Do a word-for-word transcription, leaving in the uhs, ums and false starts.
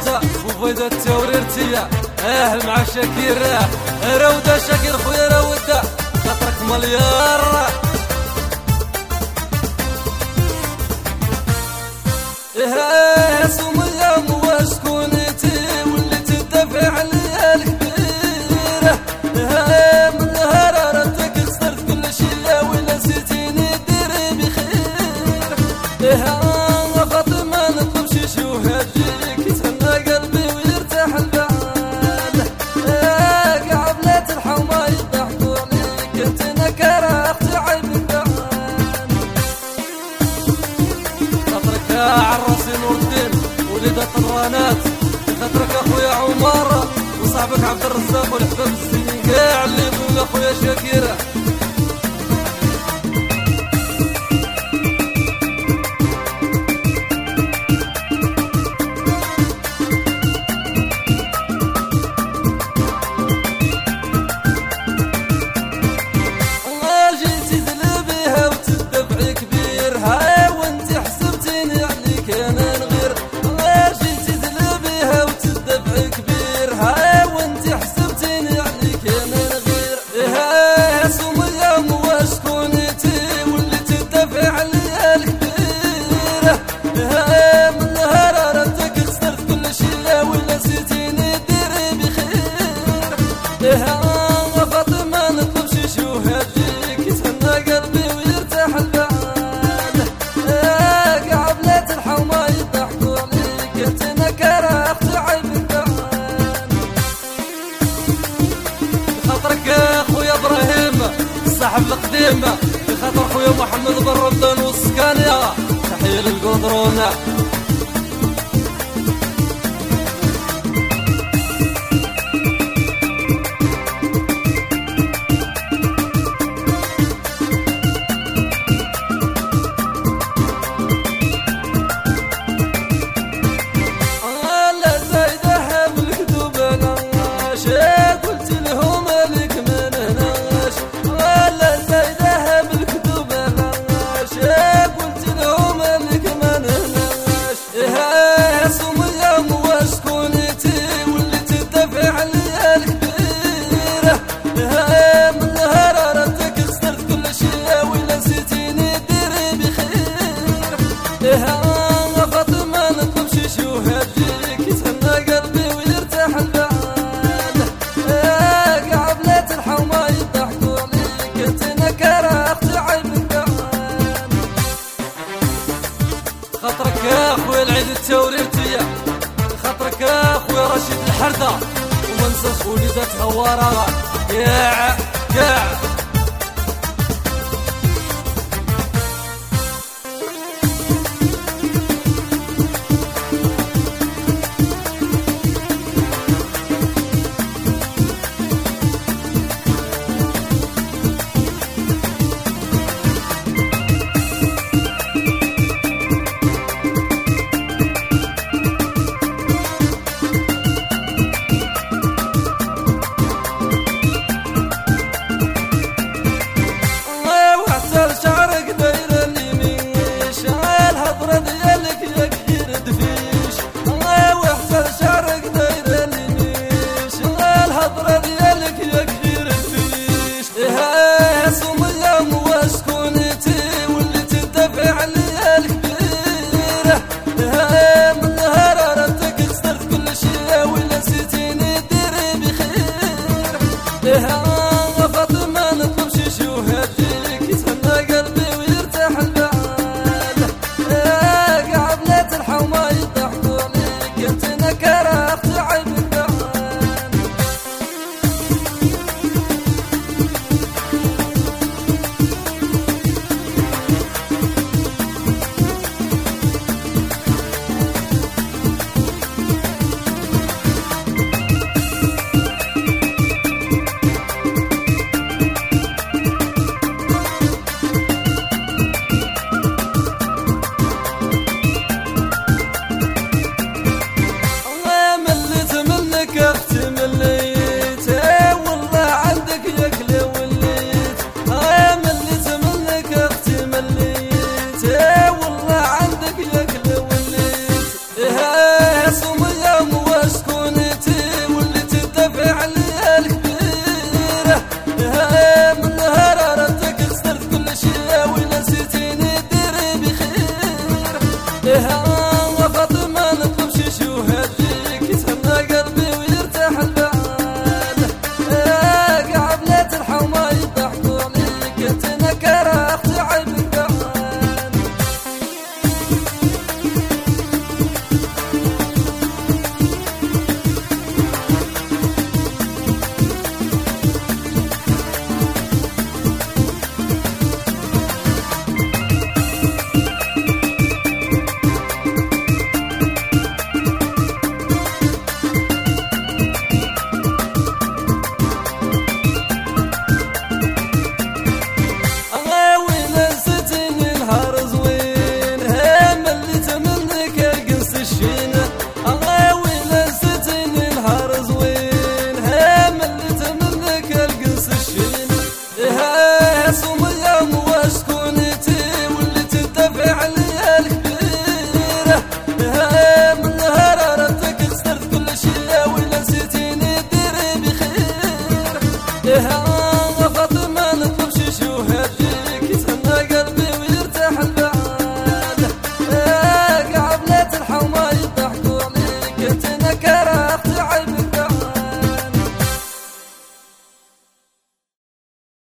الحردة وفيدة التوريرتية اه مع شاكير روده شاكير خويا روده خاطرك مليار اه سمية مواشكونيتي واللي تدافع عليا الكبيرة اه من هرارتك خسرت كل شي ولا نسيتيني ديري بخير اه فاطمة نطلب شي شوهة تجيك يتهنى قلبي ويرتاح البال اه كاع بنات الحومة يضحكوا عليك انت نكرة اختي عيب البال خاطرك عراسي نور الدين وليدة الطرانات خاطرك اخويا عمر وصاحبك عبد الرزاق والحباب السنين كاع اللي يقول اخويا شاكيرة فاطمة نطلب شي شوهة تجيك يتهنى قلبي ويرتاح البال كاع بنات الحومة يضحكوا عليك انت نكرة اختي عيب البال بخاطرك اخويا ابراهيم صاحب القديم بخاطر خويا محمد بن رمضان والسكانية تحية للقدرونة فاطمة نطلب شي شوهة تجيك يتهنى قلبي ويرتاح البال كاع بنات الحومة يضحكوا عليك انت نكرة اختي عيب البال خاطرك يا خويا العيد التوريرتية خاطرك يا خويا رشيد الحردة وما ننساش وليدات هوارة كاع كاع فاطمة نطلب شي شوهة تجيك يتهنى قلبي ويرتاح البال عليها